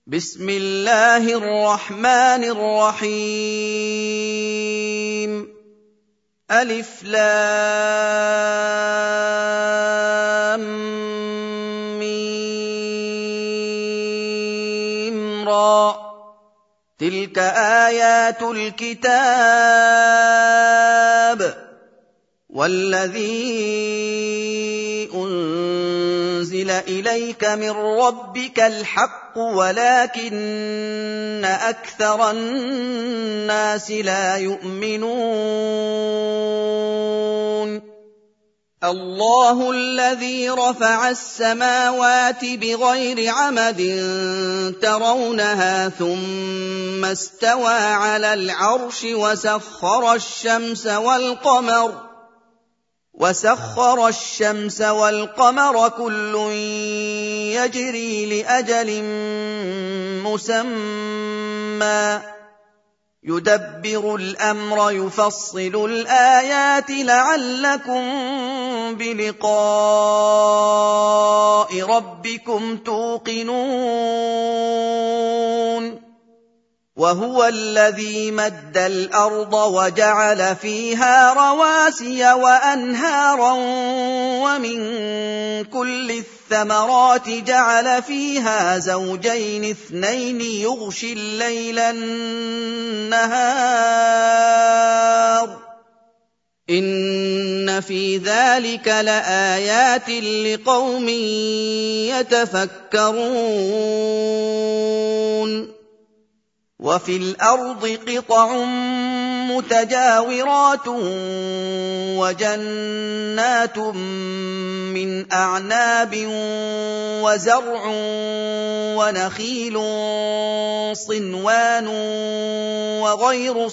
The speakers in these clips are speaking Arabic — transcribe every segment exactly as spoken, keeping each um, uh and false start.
بسم الله الرحمن الرحيم ألف لام ميم را تلك آيات الكتاب والذي أنزل إليك من ربك الحق ولكن أكثر الناس لا يؤمنون الله الذي رفع السماوات بغير عمد ترونها ثم استوى على العرش وسخر الشمس والقمر وسخر الشمس والقمر كل يجري لأجل مسمى يدبر الأمر يفصل الآيات لعلكم بلقاء ربكم توقنون وهو الذي مد الأرض وجعل فيها رواسي وأنهارا ومن كل الثمرات جعل فيها زوجين اثنين يغشي الليل النهار إن في ذلك لآيات لقوم يتفكرون وفي الأرض قطع متجاورات وجنات من أعناب وزرع ونخيل صنوان وغير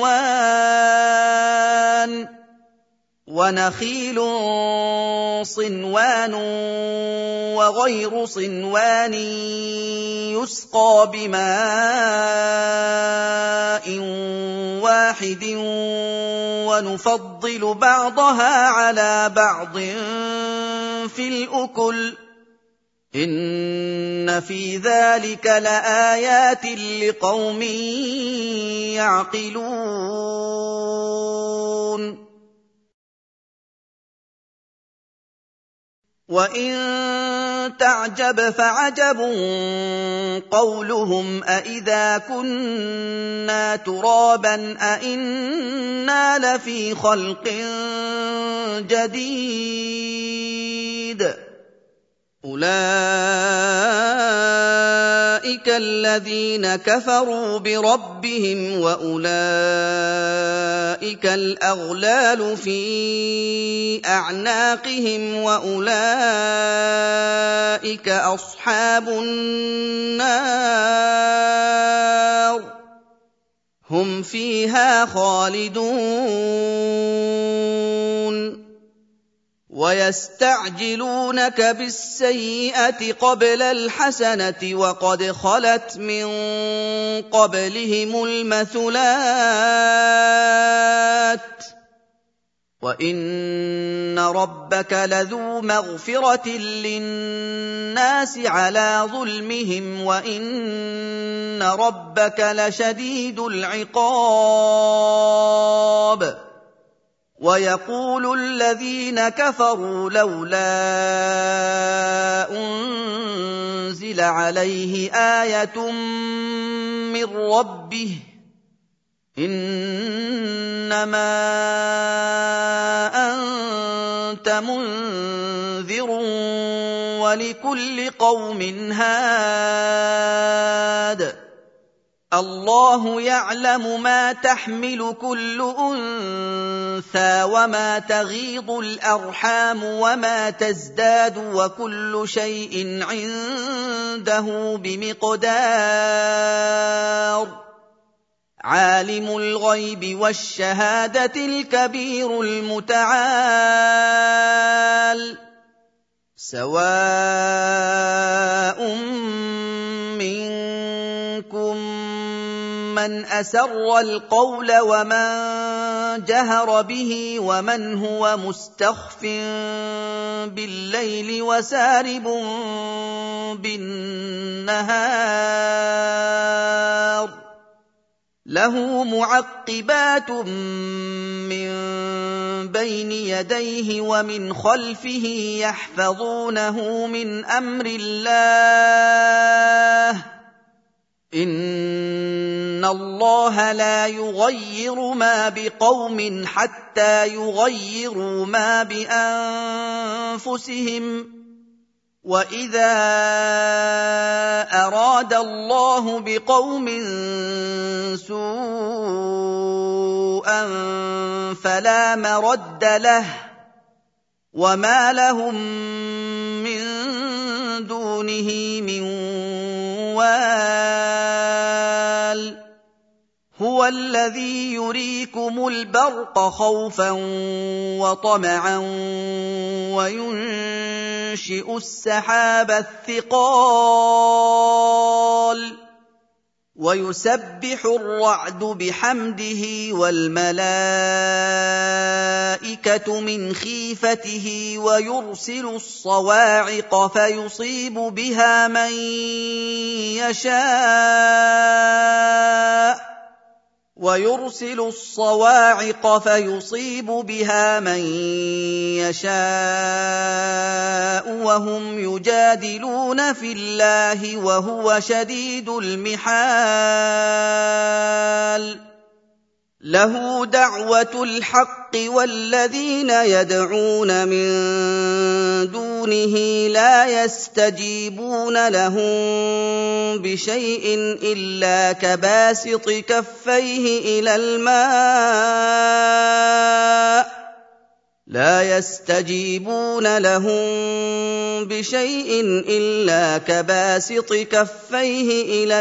صنوان ونخيل صنوان وغير صنوان يسقى بماء واحد ونفضل بعضها على بعض في الأكل إن في ذلك لآيات لقوم يعقلون وَإِن تَعْجَبْ فَعَجَبٌ قَوْلُهُمْ أَإِذَا كُنَّا تُرَابًا أَإِنَّا لَفِي خَلْقٍ جَدِيدٍ أُولَئِكَ الَّذِينَ كَفَرُوا بِرَبِّهِمْ وَأُولَئِكَ الْأَغْلَالُ فِي أَعْنَاقِهِمْ وَأُولَئِكَ أَصْحَابُ النَّارِ هُمْ فِيهَا خَالِدُونَ وَيَسْتَعْجِلُونَكَ بِالسَّيِّئَةِ قَبْلَ الْحَسَنَةِ وَقَدْ خَلَتْ مِن قَبْلِهِمُ الْمَثُلَاتُ وَإِنَّ رَبَّكَ لَذُو مَغْفِرَةٍ لِّلنَّاسِ عَلَىٰ ظُلْمِهِمْ وَإِنَّ رَبَّكَ لَشَدِيدُ الْعِقَابِ وَيَقُولُ الَّذِينَ كَفَرُوا لَوْلَا أُنزِلَ عَلَيْهِ آيَةٌ مِّن رَّبِّهِ إِنَّمَا أَنتَ مُنذِرٌ وَلِكُلِّ قَوْمٍ هَادٍ الله يعلم ما تحمل كل أنثى وما تغيض الأرحام وما تزداد وكل شيء عنده بمقدار عالم الغيب والشهادة الكبير المتعال سواء منكم من أسر القول ومن جهر به ومن هو مستخف بالليل وسارب بالنهار له معقبات من بين يديه ومن خلفه يحفظونه من أمر الله إن الله لا يغير ما بقوم حتى يغيروا ما بأنفسهم وإذا أراد الله بقوم سوءا فلا مرد له وما لهم من دونه من وال هو الذي يريكم البرق خوفا وطمعا وينشئ السحاب الثقال ويسبح الرعد بحمده والملائكة من خيفته ويرسل الصواعق فيصيب بها من يشاء ويرسل الصواعق فيصيب بها من يشاء وهم يجادلون في الله وهو شديد المحال له دعوة الحق والذين يدعون من دونه لا يستجيبون لهم بشيء إلا كباسط كفيه إلى الماء لا يستجيبون لهم بشيء إلا كباسط كفيه إلى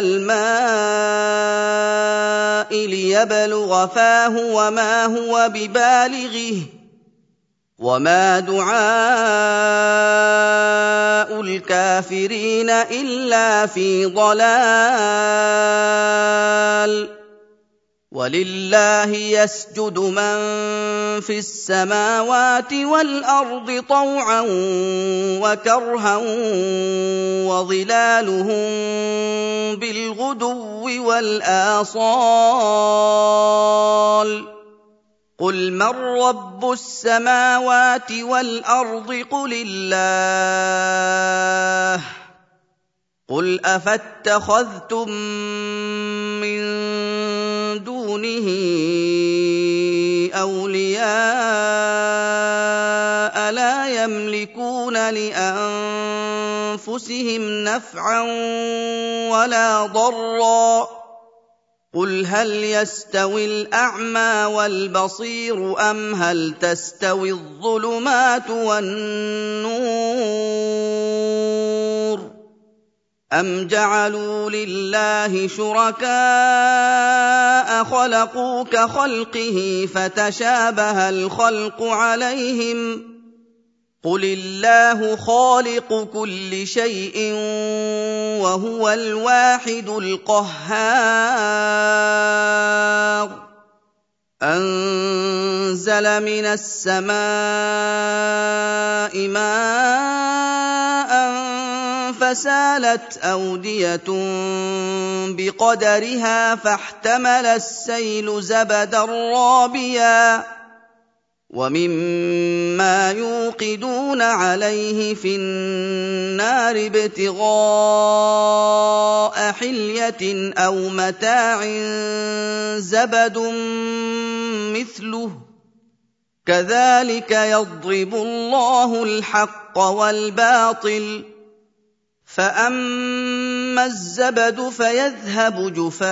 الماء ليبلغ فاه وما هو ببالغه وما دعاء الكافرين إلا في ضلال ولله يسجد من في السماوات والأرض طوعا وكرها وظلالهم بالغدو والآصال قل من رب السماوات والأرض قل الله قل أفاتخذتم من دونه أولياء لا يملكون لأنفسهم نفعا ولا ضرا قل هل يستوي الأعمى والبصير أم هل تستوي الظلمات والنور أم جعلوا لله شركاء خلقوا كخلقه فتشابه الخلق عليهم قل الله خالق كل شيء وهو الواحد القهار أنزل من السماء ماء فسالت أودية بقدرها فاحتمل السيل زبدا رابيا ومما يوقدون عليه في النار ابتغاء حلية أو متاع زبد مثله كذلك يضرب الله الحق والباطل فأما الزبد فيذهب جفاء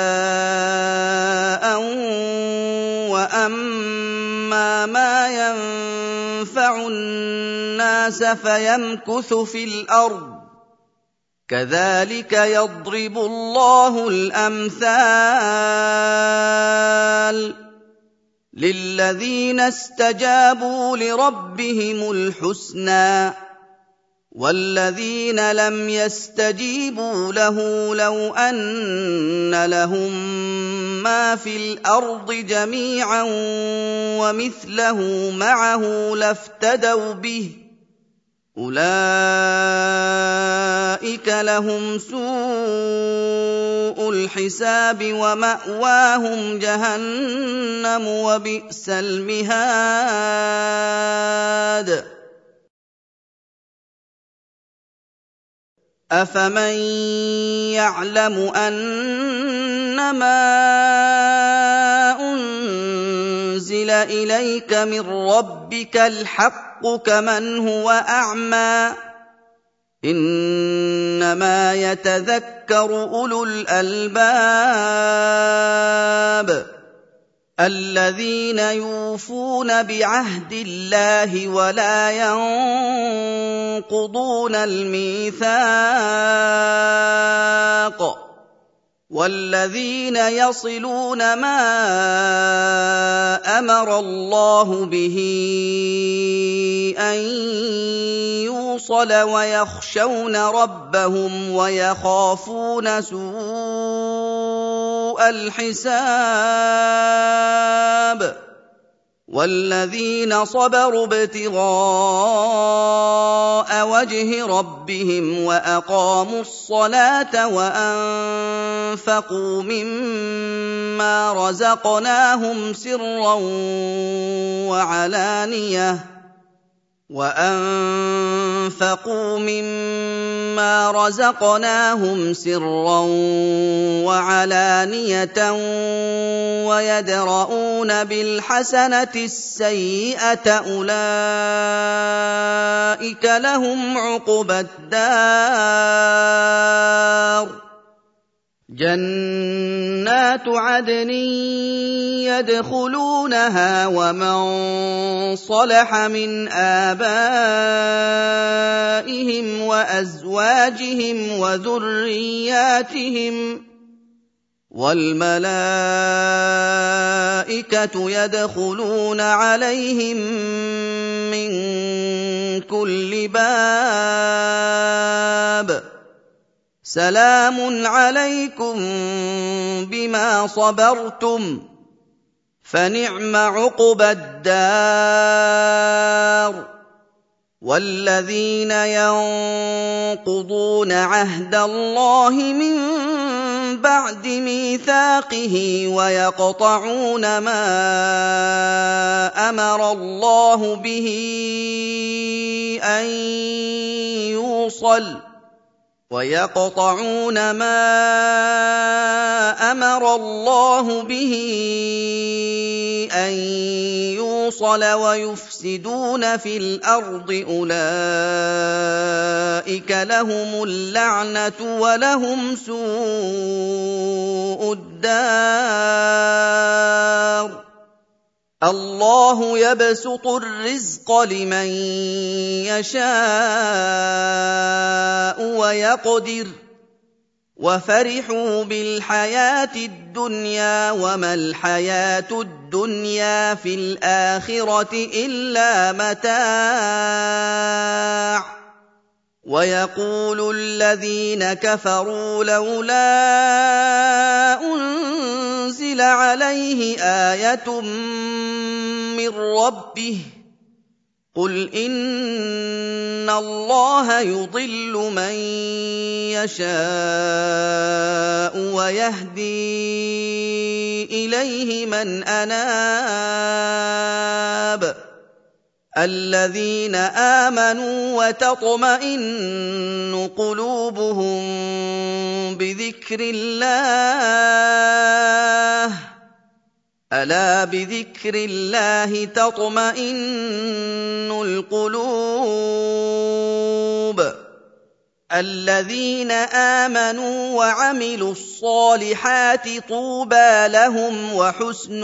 وأما ما ينفع الناس فيمكث في الأرض كذلك يضرب الله الأمثال للذين استجابوا لربهم الحسنى وَالَّذِينَ لَمْ يَسْتَجِيبُوا لَهُ لَوْ أَنَّ لَهُم مَّا فِي الْأَرْضِ جَمِيعًا وَمِثْلَهُ مَعَهُ لَافْتَدَوْا بِهِ ۚ أُولَٰئِكَ لَهُمْ سُوءُ الْحِسَابِ وَمَأْوَاهُمْ جَهَنَّمُ ۖ وَبِئْسَ الْمِهَادُ أَفَمَن يَعْلَمُ أَنَّمَا أُنزِلَ إِلَيْكَ مِن رَّبِّكَ الْحَقُّ كَمَنْ هُوَ أَعْمَىٰ ۚ إِنَّمَا يَتَذَكَّرُ أُولُو الْأَلْبَابِ الَّذِينَ يُوفُونَ بِعَهْدِ اللَّهِ وَلَا يَنقُضُونَ الْمِيثَاقَ وَالَّذِينَ يَصِلُونَ مَا أَمَرَ اللَّهُ بِهِ أَن يُوصَلَ وَيَخْشَوْنَ رَبَّهُمْ وَيَخَافُونَ سُوءَ الْحِسَابِ وَالَّذِينَ صَبَرُوا ابْتِغَاءَ وَجْهِ رَبِّهِمْ وَأَقَامُوا الصَّلَاةَ وَأَنفَقُوا مِمَّا رَزَقْنَاهُمْ سِرًّا وَعَلَانِيَةً وَأَنفَقُوا مِمَّا رَزَقْنَاهُمْ سِرًّا وَعَلَانِيَةً وَيَدْرَءُونَ بِالْحَسَنَةِ السَّيِّئَةَ أُولَٰئِكَ لَهُمْ عُقْبَى الدَّارِ جَنَّاتُ عَدْنٍ يَدْخُلُونَهَا وَمَن صَلَحَ مِنْ آبَائِهِمْ وَأَزْوَاجِهِمْ وَذُرِّيَّاتِهِمْ ۖ وَالْمَلَائِكَةُ يَدْخُلُونَ عَلَيْهِم مِّن كُلِّ بَابٍ سَلَامٌ عَلَيْكُم بِمَا صَبَرْتُمْ ۚ فَنِعْمَ عُقْبَى الدَّارِ وَالَّذِينَ يَنقُضُونَ عَهْدَ اللَّهِ مِن بَعْدِ مِيثَاقِهِ وَيَقْطَعُونَ مَا أَمَرَ اللَّهُ بِهِ أَن يُوصَلَ وَيَقْطَعُونَ مَا أَمَرَ اللَّهُ بِهِ أَن يُوصَلَ وَيُفْسِدُونَ فِي الْأَرْضِ أُولَٰئِكَ لَهُمُ اللَّعْنَةُ وَلَهُمْ سُوءُ الدَّارِ اللَّهُ يَبْسُطُ الرِّزْقَ لِمَن يَشَاءُ وَيَقْدِرُ ۚ وَفَرِحُوا بِالْحَيَاةِ الدُّنْيَا وَمَا الْحَيَاةُ الدُّنْيَا فِي الْآخِرَةِ إِلَّا مَتَاعٌ وَيَقُولُ الَّذِينَ كَفَرُوا لَوْلَا أُنزِلَ عَلَيْهِ آيَةٌ مِّن رَّبِّهِ ۖ قُلْ إِنَّ اللَّهَ يُضِلُّ مَن يَشَاءُ وَيَهْدِي إِلَيْهِ مَنْ أَنَابَ الَّذِينَ آمَنُوا وَتَطْمَئِنُّ قُلُوبُهُم بِذِكْرِ اللَّهِ ۗ أَلَا بِذِكْرِ اللَّهِ تَطْمَئِنُّ الْقُلُوبُ الَّذِينَ آمَنُوا وَعَمِلُوا الصَّالِحَاتِ طُوبَىٰ لَهُمْ وَحُسْنُ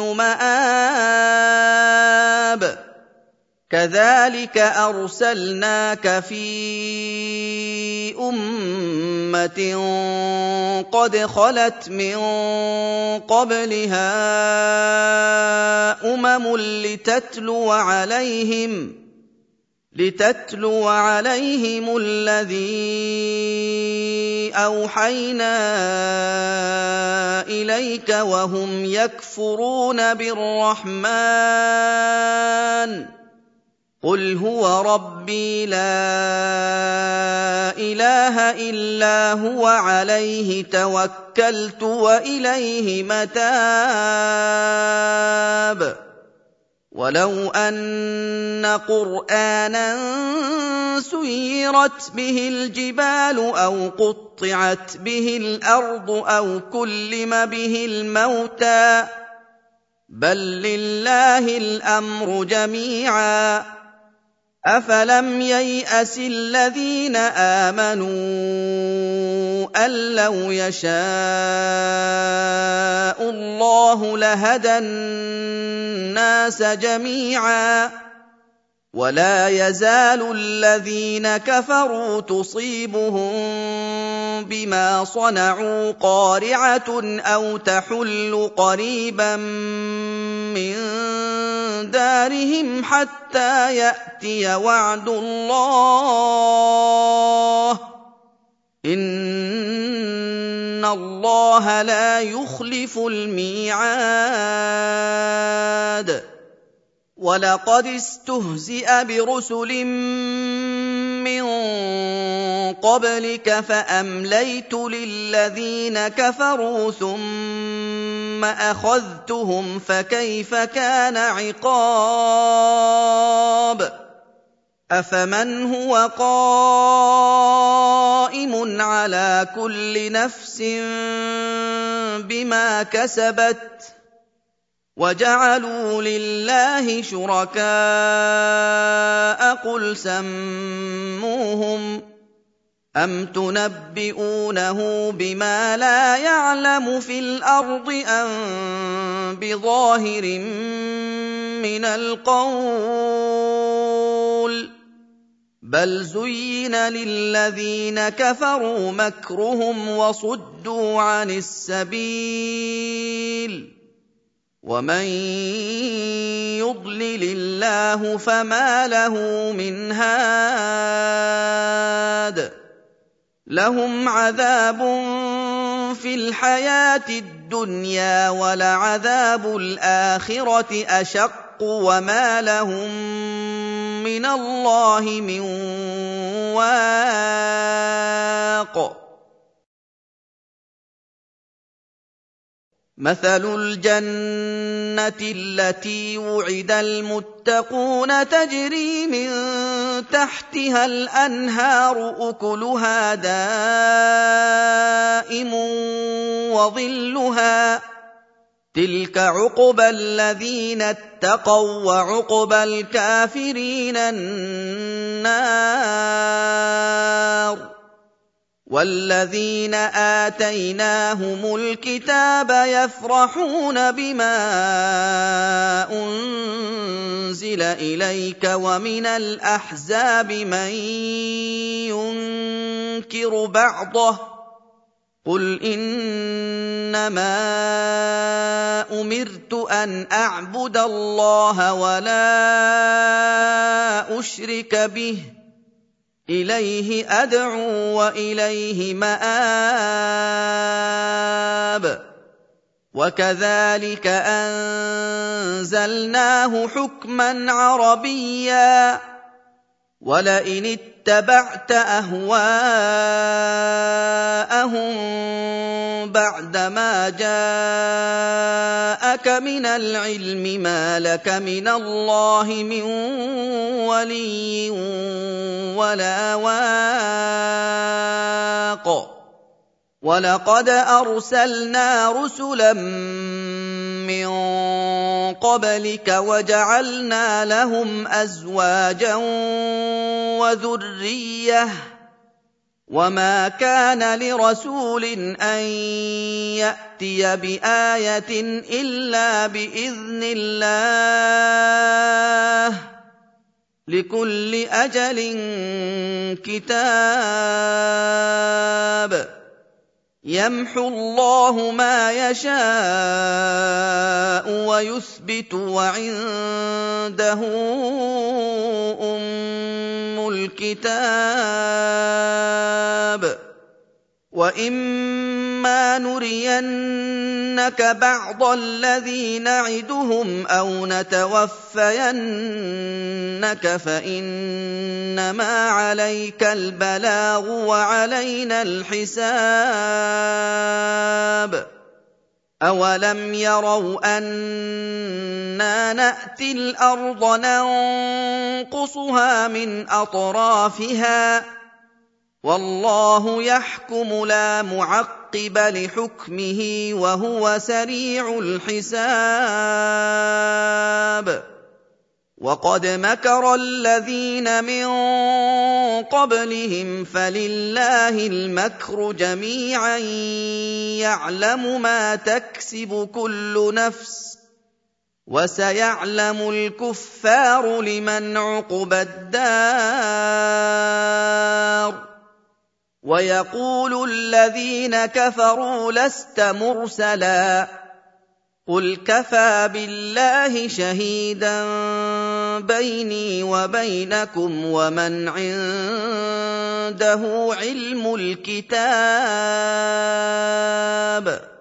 مَآبٍ كَذَٰلِكَ أَرْسَلْنَاكَ فِي أُمَّةٍ قَدْ خَلَتْ مِن قَبْلِهَا أُمَمٌ لِّتَتْلُوَ عَلَيْهِمْ لِتَتْلُوَ عَلَيْهِمُ الَّذِي أَوْحَيْنَا إِلَيْكَ وَهُمْ يَكْفُرُونَ بِالرَّحْمَٰنِ قُلْ هُوَ رَبِّي لَا إِلَٰهَ إِلَّا هُوَ عَلَيْهِ تَوَكَّلْتُ وَإِلَيْهِ مَتَابِ وَلَوْ أَنَّ قُرْآنًا سُيِّرَتْ بِهِ الْجِبَالُ أَوْ قُطِّعَتْ بِهِ الْأَرْضُ أَوْ كُلِّمَ بِهِ الْمَوْتَىٰ بَل لِّلَّهِ الْأَمْرُ جَمِيعًا ۗ أَفَلَمْ يَيْأَسِ الَّذِينَ آمَنُوا أَن لَّوْ يَشَاءُ اللَّهُ لَهَدَى النَّاسَ جَمِيعًا ۗ وَلَا يَزَالُ الَّذِينَ كَفَرُوا تُصِيبُهُم بِمَا صَنَعُوا قَارِعَةٌ أَوْ تَحُلُّ قَرِيبًا مِّن دَارِهِمْ حَتَّىٰ يَأْتِيَ وَعْدُ اللَّهِ ۚ إِنَّ اللَّهَ لَا يُخْلِفُ الْمِيعَادَ وَلَقَدِ اسْتُهْزِئَ بِرُسُلٍ مِّن قَبْلِكَ فَأَمْلَيْتُ لِلَّذِينَ كَفَرُوا ثُمَّ أَخَذْتُهُمْ فَكَيْفَ كَانَ عِقَابِ أَفَمَنْ هُوَ قَائِمٌ عَلَىٰ كُلِّ نَفْسٍ بِمَا كَسَبَتْ وَجَعَلُوا لِلَّهِ شُرَكَاءَ قُلْ سَمُّوهُمْ أَمْ تُنَبِّئُونَهُ بِمَا لَا يَعْلَمُ فِي الْأَرْضِ أَم بِظَاهِرٍ مِّنَ الْقَوْلِ ۗ بَلْ زُيِّنَ لِلَّذِينَ كَفَرُوا مَكْرُهُمْ وَصُدُّوا عَنِ السَّبِيلِ ۗ وَمَن يُضْلِلِ اللَّهُ فَمَا لَهُ مِنْ هَادٍ لَّهُمْ عَذَابٌ فِي الْحَيَاةِ الدُّنْيَا وَلَعَذَابُ الْآخِرَةِ أَشَقُّ وَمَا لَهُم مِّنَ اللَّهِ مِن وَاقٍ مَثَلُ الْجَنَّةِ الَّتِي وُعِدَ الْمُتَّقُونَ تَجْرِي مِن تَحْتِهَا الْأَنْهَارُ أُكُلُهَا دَائِمٌ وَظِلُّهَا ۚ تِلْكَ عُقْبَى الَّذِينَ اتَّقَوا ۖ وَّعُقْبَى الْكَافِرِينَ النَّارُ وَالَّذِينَ آتَيْنَاهُمُ الْكِتَابَ يَفْرَحُونَ بِمَا أُنزِلَ إِلَيْكَ وَمِنَ الْأَحْزَابِ مَن يُنكِرُ بَعْضَهُ ۚ قُلْ إِنَّمَا أُمِرْتُ أَنْ أَعْبُدَ اللَّهَ وَلَا أُشْرِكَ بِهِ ۚ إِلَيْهِ أَدْعُو وَإِلَيْهِ مَآبِ وَكَذَٰلِكَ أَنزَلْنَاهُ حُكْمًا عَرَبِيًّا ۚ وَلَئِنِ اتَّبَعْتَ أَهْوَاءَهُم بَعْدَمَا جَاءَكَ مِنَ الْعِلْمِ مَا لَكَ مِنَ اللَّهِ مِن وَلِيٍّ وَلَا وَاقٍ وَلَقَدْ أَرْسَلْنَا رُسُلًا مِّن قَبْلِكَ وَجَعَلْنَا لَهُمْ أَزْوَاجًا وَذُرِّيَّةً ۚ وَمَا كَانَ لِرَسُولٍ أَن يَأْتِيَ بِآيَةٍ إِلَّا بِإِذْنِ اللَّهِ ۗ لِكُلِّ أَجَلٍ كِتَابٌ يَمْحُو اللَّهُ مَا يَشَاءُ وَيُثْبِتُ ۖ وَعِندَهُ أُمُّ الكتاب وَإِمَّا نُرِيَنَّكَ بَعْضَ الَّذِي نَعِدُهُمْ أَوْ نَتَوَفَّيَنَّكَ فَإِنَّمَا عَلَيْكَ الْبَلَاغُ وَعَلَيْنَا الْحِسَابُ أَوَلَمْ يَرَوْا أَنَّا نَأْتِي الْأَرْضَ نَنقُصُهَا مِنْ أَطْرَافِهَا وَاللَّهُ يَحْكُمُ لَا مُعَقِّبَ لِحُكْمِهِ وَهُوَ سَرِيعُ الْحِسَابِ وَقَدْ مَكَرَ الَّذِينَ مِن قَبْلِهِمْ فَلِلَّهِ الْمَكْرُ جَمِيعًا يَعْلَمُ مَا تَكْسِبُ كُلُّ نَفْسٍ وَسَيَعْلَمُ الْكُفَّارُ لِمَنْ عُقْبَى الدَّارِ وَيَقُولُ الَّذِينَ كَفَرُوا لَسْتَ مُرْسَلًا قُلْ كَفَىٰ بِاللَّهِ شَهِيدًا بَيْنِي وَبَيْنَكُمْ وَمَنْ عِندَهُ عِلْمُ الْكِتَابِ